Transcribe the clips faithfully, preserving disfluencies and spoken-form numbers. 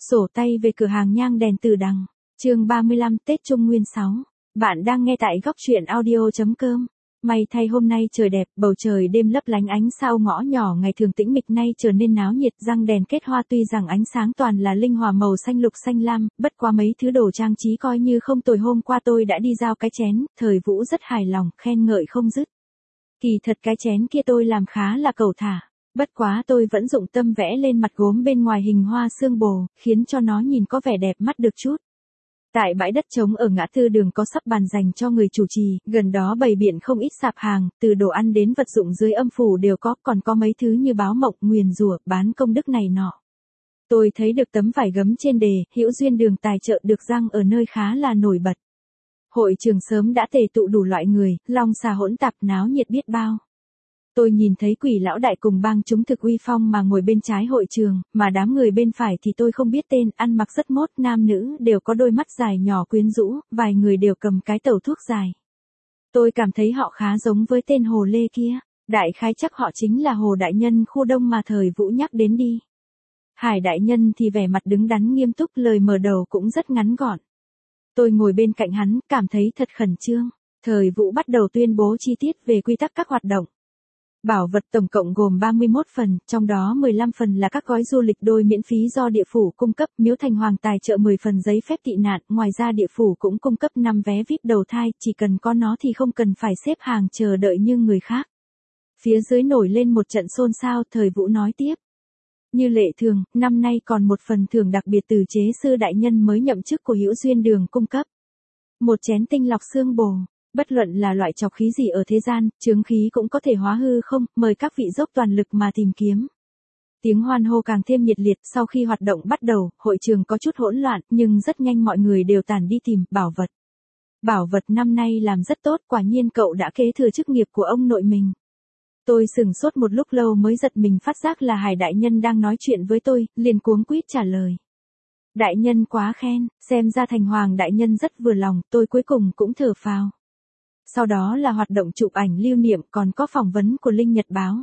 Sổ tay về cửa hàng nhang đèn Từ Đằng, chương ba mươi lăm Tết Trung Nguyên sáu. Bạn đang nghe tại góc truyện audio chấm com. May thay hôm nay trời đẹp, bầu trời đêm lấp lánh ánh sao ngõ nhỏ ngày thường tĩnh mịch nay trở nên náo nhiệt, răng đèn kết hoa tuy rằng ánh sáng toàn là linh hòa màu xanh lục xanh lam, bất qua mấy thứ đồ trang trí coi như không tồi. Hôm qua tôi đã đi giao cái chén, Thời Vũ rất hài lòng, khen ngợi không dứt. Kỳ thật cái chén kia tôi làm khá là cầu thả. Bất quá tôi vẫn dụng tâm vẽ lên mặt gốm bên ngoài hình hoa xương bồ, khiến cho nó nhìn có vẻ đẹp mắt được chút. Tại bãi đất trống ở ngã tư đường có sắp bàn dành cho người chủ trì, gần đó bày biện không ít sạp hàng, từ đồ ăn đến vật dụng dưới âm phủ đều có, còn có mấy thứ như báo mộng, nguyền rủa, bán công đức này nọ. Tôi thấy được tấm vải gấm trên đề, Hữu Duyên đường tài trợ được răng ở nơi khá là nổi bật. Hội trường sớm đã tề tụ đủ loại người, long xà hỗn tạp náo nhiệt biết bao. Tôi nhìn thấy Quỷ lão đại cùng bang chúng thực uy phong mà ngồi bên trái hội trường, mà đám người bên phải thì tôi không biết tên, ăn mặc rất mốt, nam nữ đều có đôi mắt dài nhỏ quyến rũ, vài người đều cầm cái tẩu thuốc dài. Tôi cảm thấy họ khá giống với tên Hồ Lê kia, đại khái chắc họ chính là Hồ đại nhân khu Đông mà Thời Vũ nhắc đến đi. Hải đại nhân thì vẻ mặt đứng đắn nghiêm túc, lời mở đầu cũng rất ngắn gọn. Tôi ngồi bên cạnh hắn, cảm thấy thật khẩn trương. Thời Vũ bắt đầu tuyên bố chi tiết về quy tắc các hoạt động. Bảo vật tổng cộng gồm ba mươi mốt phần, trong đó mười lăm phần là các gói du lịch đôi miễn phí do địa phủ cung cấp, Miếu Thành Hoàng tài trợ mười phần giấy phép tị nạn, ngoài ra địa phủ cũng cung cấp năm vé vi ai pi đầu thai, chỉ cần có nó thì không cần phải xếp hàng chờ đợi như người khác. Phía dưới nổi lên một trận xôn xao, Thời Vũ nói tiếp. Như lệ thường, năm nay còn một phần thưởng đặc biệt từ chế sư đại nhân mới nhậm chức của Hữu Duyên đường cung cấp. Một chén tinh lọc xương bồ. Bất luận là loại trọc khí gì ở thế gian, chướng khí cũng có thể hóa hư không, mời các vị dốc toàn lực mà tìm kiếm. Tiếng hoan hô càng thêm nhiệt liệt, sau khi hoạt động bắt đầu, hội trường có chút hỗn loạn, nhưng rất nhanh mọi người đều tản đi tìm bảo vật. Bảo vật năm nay làm rất tốt, quả nhiên cậu đã kế thừa chức nghiệp của ông nội mình. Tôi sửng sốt một lúc lâu mới giật mình phát giác là Hải đại nhân đang nói chuyện với tôi, liền cuống quýt trả lời. Đại nhân quá khen, xem ra Thành Hoàng đại nhân rất vừa lòng, tôi cuối cùng cũng thở phào. Sau đó là hoạt động chụp ảnh lưu niệm, còn có phỏng vấn của Linh Nhật Báo.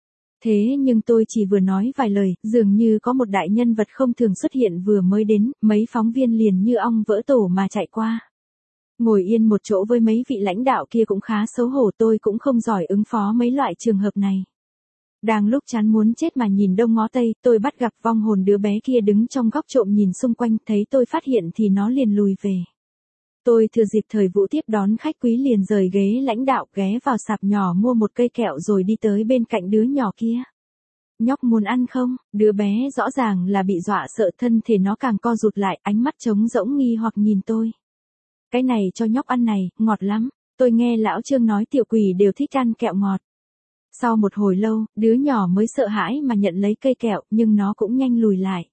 Thế nhưng tôi chỉ vừa nói vài lời, dường như có một đại nhân vật không thường xuất hiện vừa mới đến, mấy phóng viên liền như ong vỡ tổ mà chạy qua. Ngồi yên một chỗ với mấy vị lãnh đạo kia cũng khá xấu hổ, tôi cũng không giỏi ứng phó mấy loại trường hợp này. Đang lúc chán muốn chết mà nhìn đông ngó tây, tôi bắt gặp vong hồn đứa bé kia đứng trong góc trộm nhìn xung quanh, thấy tôi phát hiện thì nó liền lùi về. Tôi thừa dịp Thời Vũ tiếp đón khách quý liền rời ghế lãnh đạo ghé vào sạp nhỏ mua một cây kẹo rồi đi tới bên cạnh đứa nhỏ kia. Nhóc muốn ăn không? Đứa bé rõ ràng là bị dọa sợ, thân thể nó càng co rụt lại, ánh mắt trống rỗng nghi hoặc nhìn tôi. Cái này cho nhóc ăn này, ngọt lắm. Tôi nghe lão Trương nói tiểu quỷ đều thích ăn kẹo ngọt. Sau một hồi lâu, đứa nhỏ mới sợ hãi mà nhận lấy cây kẹo, nhưng nó cũng nhanh lùi lại.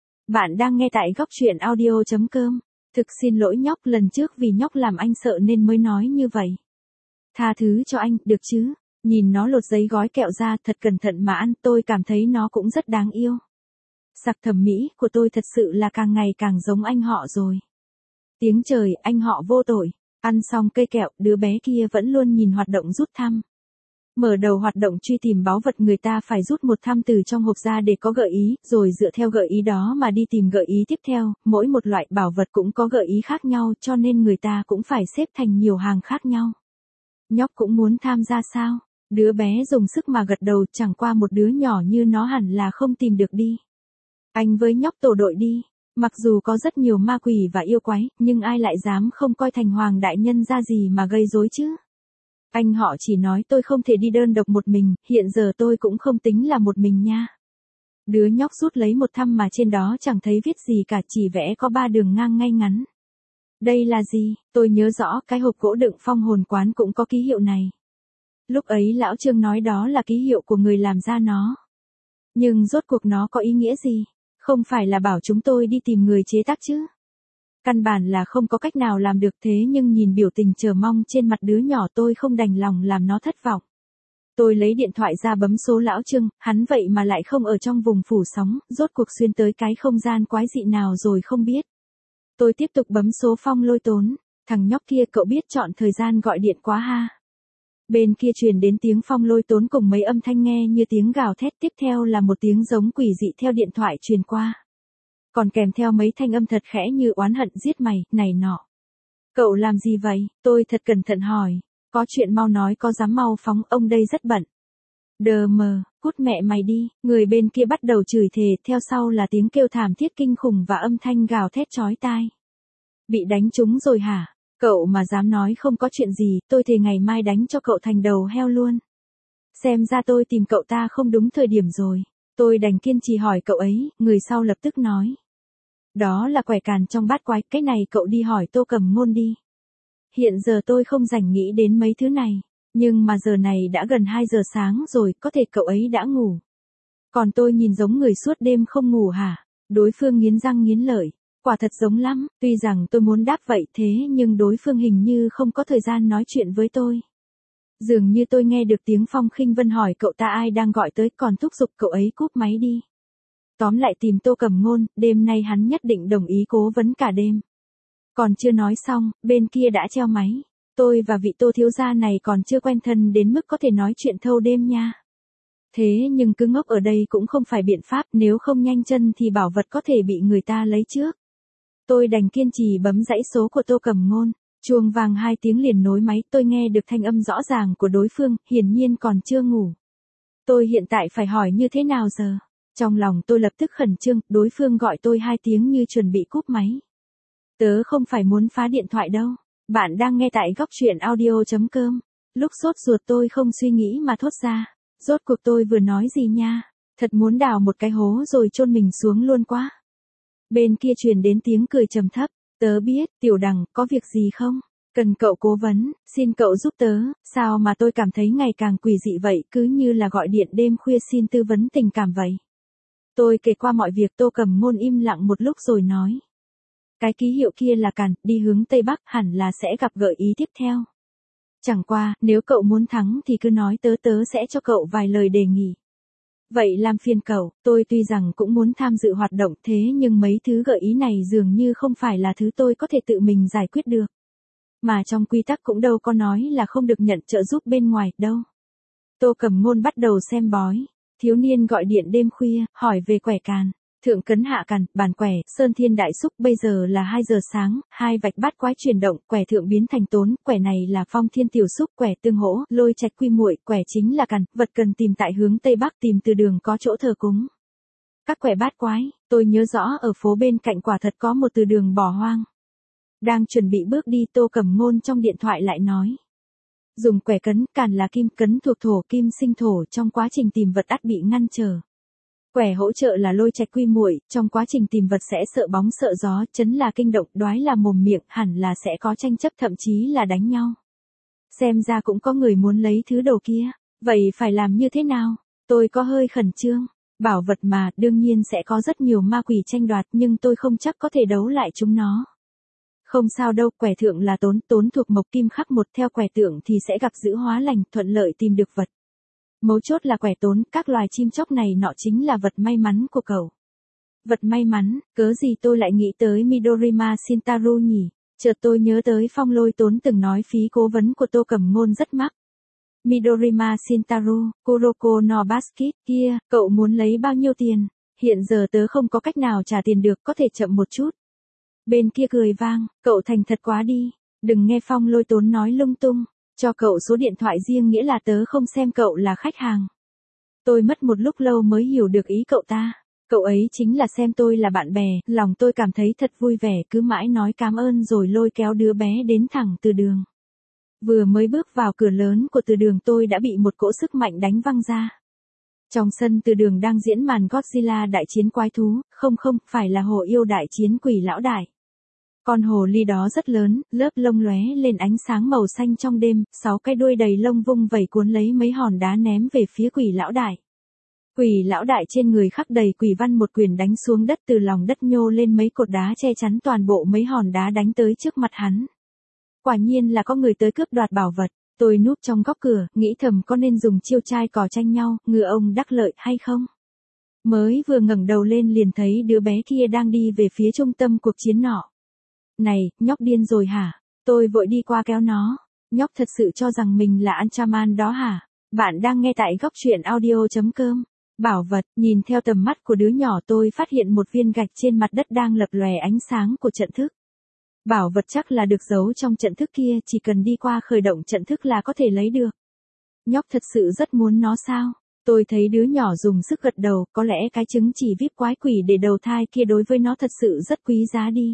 Bạn đang nghe tại góc truyện audio chấm com. Thực xin lỗi nhóc, lần trước vì nhóc làm anh sợ nên mới nói như vậy. Tha thứ cho anh, được chứ? Nhìn nó lột giấy gói kẹo ra thật cẩn thận mà ăn, tôi cảm thấy nó cũng rất đáng yêu. Sặc thẩm mỹ của tôi thật sự là càng ngày càng giống anh họ rồi. Tiếng trời, anh họ vô tội. Ăn xong cây kẹo, đứa bé kia vẫn luôn nhìn hoạt động rút thăm. Mở đầu hoạt động truy tìm báu vật, người ta phải rút một thăm từ trong hộp ra để có gợi ý, rồi dựa theo gợi ý đó mà đi tìm gợi ý tiếp theo, mỗi một loại bảo vật cũng có gợi ý khác nhau cho nên người ta cũng phải xếp thành nhiều hàng khác nhau. Nhóc cũng muốn tham gia sao? Đứa bé dùng sức mà gật đầu, chẳng qua một đứa nhỏ như nó hẳn là không tìm được đi. Anh với nhóc tổ đội đi, mặc dù có rất nhiều ma quỷ và yêu quái, nhưng ai lại dám không coi Thành Hoàng đại nhân ra gì mà gây rối chứ? Anh họ chỉ nói tôi không thể đi đơn độc một mình, hiện giờ tôi cũng không tính là một mình nha. Đứa nhóc rút lấy một thăm mà trên đó chẳng thấy viết gì cả, chỉ vẽ có ba đường ngang ngay ngắn. Đây là gì? Tôi nhớ rõ cái hộp gỗ đựng phong hồn quán cũng có ký hiệu này. Lúc ấy lão Trương nói đó là ký hiệu của người làm ra nó. Nhưng rốt cuộc nó có ý nghĩa gì? Không phải là bảo chúng tôi đi tìm người chế tác chứ? Căn bản là không có cách nào làm được, thế nhưng nhìn biểu tình chờ mong trên mặt đứa nhỏ tôi không đành lòng làm nó thất vọng. Tôi lấy điện thoại ra bấm số lão Trương, hắn vậy mà lại không ở trong vùng phủ sóng, rốt cuộc xuyên tới cái không gian quái dị nào rồi không biết. Tôi tiếp tục bấm số Phong Lôi Tốn, thằng nhóc kia cậu biết chọn thời gian gọi điện quá ha. Bên kia truyền đến tiếng Phong Lôi Tốn cùng mấy âm thanh nghe như tiếng gào thét, tiếp theo là một tiếng giống quỷ dị theo điện thoại truyền qua. còn kèm theo mấy thanh âm thật khẽ như oán hận giết mày, này nọ. Cậu làm gì vậy? Tôi thật cẩn thận hỏi. Có chuyện mau nói, có dám mau phóng, ông đây rất bận. Đờ mờ, cút mẹ mày đi, người bên kia bắt đầu chửi thề, theo sau là tiếng kêu thảm thiết kinh khủng và âm thanh gào thét chói tai. Bị đánh trúng rồi hả? Cậu mà dám nói không có chuyện gì, tôi thề ngày mai đánh cho cậu thành đầu heo luôn. Xem ra tôi tìm cậu ta không đúng thời điểm rồi. Tôi đành kiên trì hỏi cậu ấy, người sau lập tức nói. Đó là quẻ càn trong bát quái, cái này cậu đi hỏi Tô Cầm Ngôn đi. Hiện giờ tôi không rảnh nghĩ đến mấy thứ này, nhưng mà giờ này đã gần hai giờ sáng rồi, có thể cậu ấy đã ngủ. Còn tôi nhìn giống người suốt đêm không ngủ hả? Đối phương nghiến răng nghiến lợi, quả thật giống lắm, tuy rằng tôi muốn đáp vậy thế nhưng đối phương hình như không có thời gian nói chuyện với tôi. Dường như tôi nghe được tiếng Phong Khinh Vân hỏi cậu ta ai đang gọi tới, còn thúc giục cậu ấy cúp máy đi. Tóm lại tìm Tô Cầm Ngôn, đêm nay hắn nhất định đồng ý cố vấn cả đêm. Còn chưa nói xong, bên kia đã treo máy. Tôi và vị Tô thiếu gia này còn chưa quen thân đến mức có thể nói chuyện thâu đêm nha. Thế nhưng cứ ngốc ở đây cũng không phải biện pháp, nếu không nhanh chân thì bảo vật có thể bị người ta lấy trước. Tôi đành kiên trì bấm dãy số của Tô Cầm Ngôn. Chuông vàng hai tiếng liền nối máy, tôi nghe được thanh âm rõ ràng của đối phương, hiển nhiên còn chưa ngủ. Tôi hiện tại phải hỏi như thế nào giờ? Trong lòng tôi lập tức khẩn trương, đối phương gọi tôi hai tiếng như chuẩn bị cúp máy. Tớ không phải muốn phá điện thoại đâu. Bạn đang nghe tại góc truyện audio chấm com. Lúc sốt ruột tôi không suy nghĩ mà thốt ra. Rốt cuộc tôi vừa nói gì nha? Thật muốn đào một cái hố rồi chôn mình xuống luôn quá. Bên kia truyền đến tiếng cười trầm thấp. Tớ biết, Tiểu Đằng, có việc gì không? Cần cậu cố vấn, xin cậu giúp tớ, sao mà tôi cảm thấy ngày càng quỷ dị vậy, cứ như là gọi điện đêm khuya xin tư vấn tình cảm vậy. Tôi kể qua mọi việc, Tô Cầm Ngôn im lặng một lúc rồi nói. Cái ký hiệu kia là càn, đi hướng Tây Bắc, hẳn là sẽ gặp gợi ý tiếp theo. Chẳng qua, nếu cậu muốn thắng thì cứ nói, tớ tớ sẽ cho cậu vài lời đề nghị. Vậy làm phiền cậu, tôi tuy rằng cũng muốn tham dự hoạt động thế nhưng mấy thứ gợi ý này dường như không phải là thứ tôi có thể tự mình giải quyết được. Mà trong quy tắc cũng đâu có nói là không được nhận trợ giúp bên ngoài, đâu. Tô Cầm Ngôn bắt đầu xem bói. Thiếu niên gọi điện đêm khuya, hỏi về quẻ càn. Thượng cấn hạ càn, bàn quẻ, sơn thiên đại xúc, bây giờ là hai giờ sáng, hai vạch bát quái chuyển động, quẻ thượng biến thành tốn, quẻ này là phong thiên tiểu xúc, quẻ tương hỗ, lôi trạch quy muội, quẻ chính là càn, vật cần tìm tại hướng Tây Bắc, tìm từ đường có chỗ thờ cúng. Các quẻ bát quái, tôi nhớ rõ ở phố bên cạnh quả thật có một từ đường bỏ hoang. Đang chuẩn bị bước đi, Tô Cầm Ngôn trong điện thoại lại nói. Dùng quẻ cấn, càn là kim, cấn thuộc thổ, kim sinh thổ, trong quá trình tìm vật ắt bị ngăn trở. Quẻ hỗ trợ là lôi trạch quy muội, trong quá trình tìm vật sẽ sợ bóng sợ gió, chấn là kinh động, đoái là mồm miệng, hẳn là sẽ có tranh chấp, thậm chí là đánh nhau. Xem ra cũng có người muốn lấy thứ đồ kia, vậy phải làm như thế nào? Tôi có hơi khẩn trương. Bảo vật mà, đương nhiên sẽ có rất nhiều ma quỷ tranh đoạt, nhưng tôi không chắc có thể đấu lại chúng nó. Không sao đâu, quẻ thượng là tốn, tốn thuộc mộc kim khắc một, theo quẻ tượng thì sẽ gặp giữ hóa lành, thuận lợi tìm được vật. Mấu chốt là quẻ tốn, các loài chim chóc này nọ chính là vật may mắn của cậu. Vật may mắn, cớ gì tôi lại nghĩ tới Midorima Shintaro nhỉ? Chợt tôi nhớ tới Phong Lôi Tốn từng nói phí cố vấn của Tô Cầm Ngôn rất mắc. Midorima Shintaro, Kuroko no Basket, kia, cậu muốn lấy bao nhiêu tiền? Hiện giờ tớ không có cách nào trả tiền được, có thể chậm một chút. Bên kia cười vang, cậu thành thật quá đi, đừng nghe Phong Lôi Tốn nói lung tung, cho cậu số điện thoại riêng nghĩa là tớ không xem cậu là khách hàng. Tôi mất một lúc lâu mới hiểu được ý cậu ta, cậu ấy chính là xem tôi là bạn bè, lòng tôi cảm thấy thật vui vẻ, cứ mãi nói cảm ơn rồi lôi kéo đứa bé đến thẳng từ đường. Vừa mới bước vào cửa lớn của từ đường tôi đã bị một cỗ sức mạnh đánh văng ra. Trong sân từ đường đang diễn màn Godzilla đại chiến quái thú, không không, phải là hồ yêu đại chiến quỷ lão đại. Con hồ ly đó rất lớn, lớp lông lóe lên ánh sáng màu xanh trong đêm, sáu cái đuôi đầy lông vung vẩy cuốn lấy mấy hòn đá ném về phía quỷ lão đại. Quỷ lão đại trên người khắc đầy quỷ văn, một quyền đánh xuống đất, từ lòng đất nhô lên mấy cột đá che chắn toàn bộ mấy hòn đá đánh tới trước mặt hắn. Quả nhiên là có người tới cướp đoạt bảo vật. Tôi núp trong góc cửa, nghĩ thầm có nên dùng chiêu trai cò tranh nhau, ngựa ông đắc lợi hay không? Mới vừa ngẩng đầu lên liền thấy đứa bé kia đang đi về phía trung tâm cuộc chiến nọ. Này, nhóc điên rồi hả? Tôi vội đi qua kéo nó. Nhóc thật sự cho rằng mình là Anchaman đó hả? Bạn đang nghe tại góc truyện audio chấm com. Bảo vật, nhìn theo tầm mắt của đứa nhỏ tôi phát hiện một viên gạch trên mặt đất đang lập lòe ánh sáng của trận thức. Bảo vật chắc là được giấu trong trận thức kia, chỉ cần đi qua khởi động trận thức là có thể lấy được. Nhóc thật sự rất muốn nó sao? Tôi thấy đứa nhỏ dùng sức gật đầu, có lẽ cái trứng chỉ vip quái quỷ để đầu thai kia đối với nó thật sự rất quý giá đi.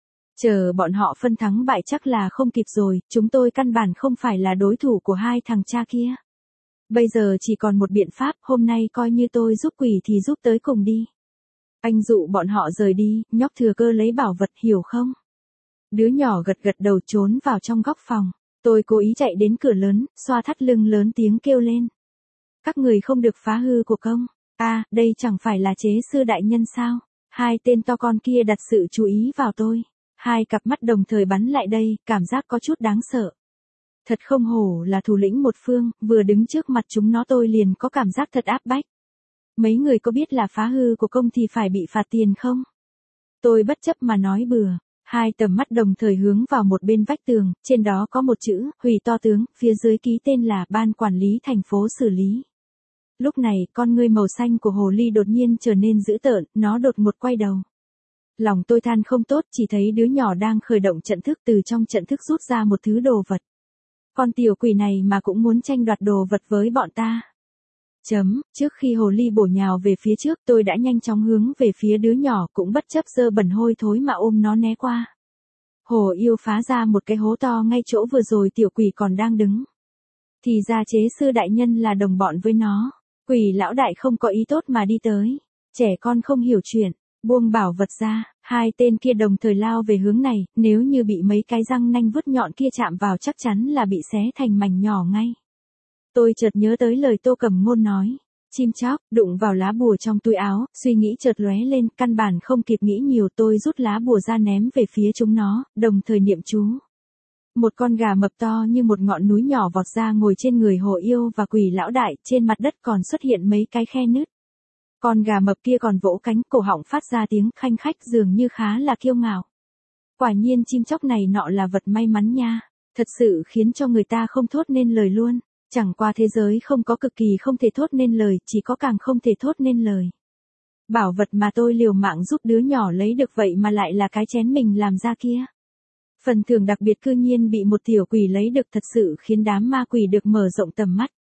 Chờ bọn họ phân thắng bại chắc là không kịp rồi, chúng tôi căn bản không phải là đối thủ của hai thằng cha kia. Bây giờ chỉ còn một biện pháp, hôm nay coi như tôi giúp quỷ thì giúp tới cùng đi. Anh dụ bọn họ rời đi, nhóc thừa cơ lấy bảo vật, hiểu không? Đứa nhỏ gật gật đầu trốn vào trong góc phòng. Tôi cố ý chạy đến cửa lớn, xoa thắt lưng lớn tiếng kêu lên. Các người không được phá hư của công. À, đây chẳng phải là chế sư đại nhân sao? Hai tên to con kia đặt sự chú ý vào tôi. Hai cặp mắt đồng thời bắn lại đây, cảm giác có chút đáng sợ. Thật không hổ là thủ lĩnh một phương, vừa đứng trước mặt chúng nó tôi liền có cảm giác thật áp bách. Mấy người có biết là phá hư của công thì phải bị phạt tiền không? Tôi bất chấp mà nói bừa. Hai tầm mắt đồng thời hướng vào một bên vách tường, trên đó có một chữ, hủy to tướng, phía dưới ký tên là Ban Quản lý thành phố xử lý. Lúc này, con ngươi màu xanh của hồ ly đột nhiên trở nên dữ tợn, nó đột ngột quay đầu. Lòng tôi than không tốt, chỉ thấy đứa nhỏ đang khởi động trận thức, từ trong trận thức rút ra một thứ đồ vật. Con tiểu quỷ này mà cũng muốn tranh đoạt đồ vật với bọn ta. Chấm, trước khi hồ ly bổ nhào về phía trước tôi đã nhanh chóng hướng về phía đứa nhỏ cũng bất chấp dơ bẩn hôi thối mà ôm nó né qua. Hồ yêu phá ra một cái hố to ngay chỗ vừa rồi tiểu quỷ còn đang đứng. Thì ra chế sư đại nhân là đồng bọn với nó. Quỷ lão đại không có ý tốt mà đi tới. Trẻ con không hiểu chuyện, buông bảo vật ra, hai tên kia đồng thời lao về hướng này, nếu như bị mấy cái răng nanh vứt nhọn kia chạm vào chắc chắn là bị xé thành mảnh nhỏ ngay. Tôi chợt nhớ tới lời Tô Cẩm Ngôn nói, chim chóc, đụng vào lá bùa trong túi áo, suy nghĩ chợt lóe lên, căn bản không kịp nghĩ nhiều tôi rút lá bùa ra ném về phía chúng nó, đồng thời niệm chú. Một con gà mập to như một ngọn núi nhỏ vọt ra ngồi trên người hồ yêu và quỷ lão đại, trên mặt đất còn xuất hiện mấy cái khe nứt. Con gà mập kia còn vỗ cánh, cổ họng phát ra tiếng khanh khách dường như khá là kiêu ngạo. Quả nhiên chim chóc này nọ là vật may mắn nha, thật sự khiến cho người ta không thốt nên lời luôn. Chẳng qua thế giới không có cực kỳ không thể thốt nên lời, chỉ có càng không thể thốt nên lời. Bảo vật mà tôi liều mạng giúp đứa nhỏ lấy được vậy mà lại là cái chén mình làm ra kia. Phần thưởng đặc biệt cư nhiên bị một tiểu quỷ lấy được thật sự khiến đám ma quỷ được mở rộng tầm mắt.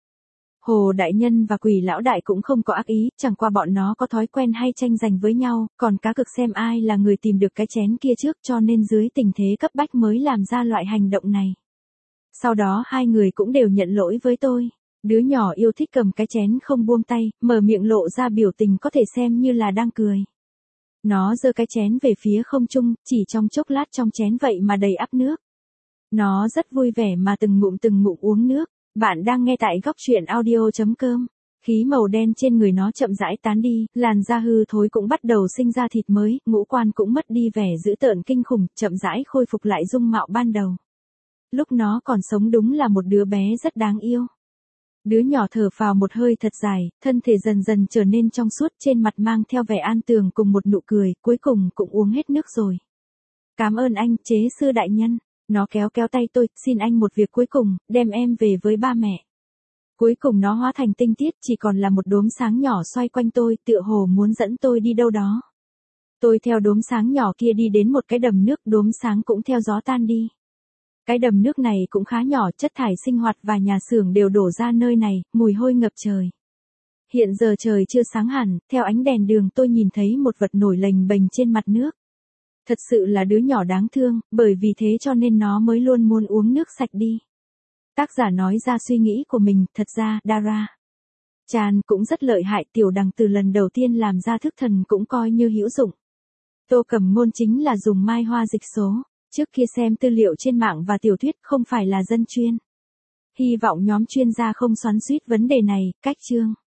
Hồ đại nhân và quỷ lão đại cũng không có ác ý, chẳng qua bọn nó có thói quen hay tranh giành với nhau, còn cá cực xem ai là người tìm được cái chén kia trước cho nên dưới tình thế cấp bách mới làm ra loại hành động này. Sau đó hai người cũng đều nhận lỗi với tôi. Đứa nhỏ yêu thích cầm cái chén không buông tay, mở miệng lộ ra biểu tình có thể xem như là đang cười. Nó giơ cái chén về phía không trung, chỉ trong chốc lát trong chén vậy mà đầy ắp nước. Nó rất vui vẻ mà từng ngụm từng ngụm uống nước. Bạn đang nghe tại góc truyện audio chấm com. Khí màu đen trên người nó chậm rãi tán đi, làn da hư thối cũng bắt đầu sinh ra thịt mới, ngũ quan cũng mất đi vẻ dữ tợn kinh khủng, chậm rãi khôi phục lại dung mạo ban đầu. Lúc nó còn sống đúng là một đứa bé rất đáng yêu. Đứa nhỏ thở phào một hơi thật dài, thân thể dần dần trở nên trong suốt, trên mặt mang theo vẻ an tường cùng một nụ cười, cuối cùng cũng uống hết nước rồi. Cảm ơn anh, chế sư đại nhân. Nó kéo kéo tay tôi, xin anh một việc cuối cùng, đem em về với ba mẹ. Cuối cùng nó hóa thành tinh tiết, chỉ còn là một đốm sáng nhỏ xoay quanh tôi, tựa hồ muốn dẫn tôi đi đâu đó. Tôi theo đốm sáng nhỏ kia đi đến một cái đầm nước, đốm sáng cũng theo gió tan đi. Cái đầm nước này cũng khá nhỏ, chất thải sinh hoạt và nhà xưởng đều đổ ra nơi này, mùi hôi ngập trời. Hiện giờ trời chưa sáng hẳn, theo ánh đèn đường tôi nhìn thấy một vật nổi lềnh bềnh trên mặt nước. Thật sự là đứa nhỏ đáng thương, bởi vì thế cho nên nó mới luôn muốn uống nước sạch đi. Tác giả nói ra suy nghĩ của mình, thật ra, Dara Chan cũng rất lợi hại, tiểu đằng từ lần đầu tiên làm ra thức thần cũng coi như hữu dụng. Tô Cẩm Ngôn chính là dùng mai hoa dịch số, trước kia xem tư liệu trên mạng và tiểu thuyết không phải là dân chuyên. Hy vọng nhóm chuyên gia không xoắn xuýt vấn đề này, cách chương.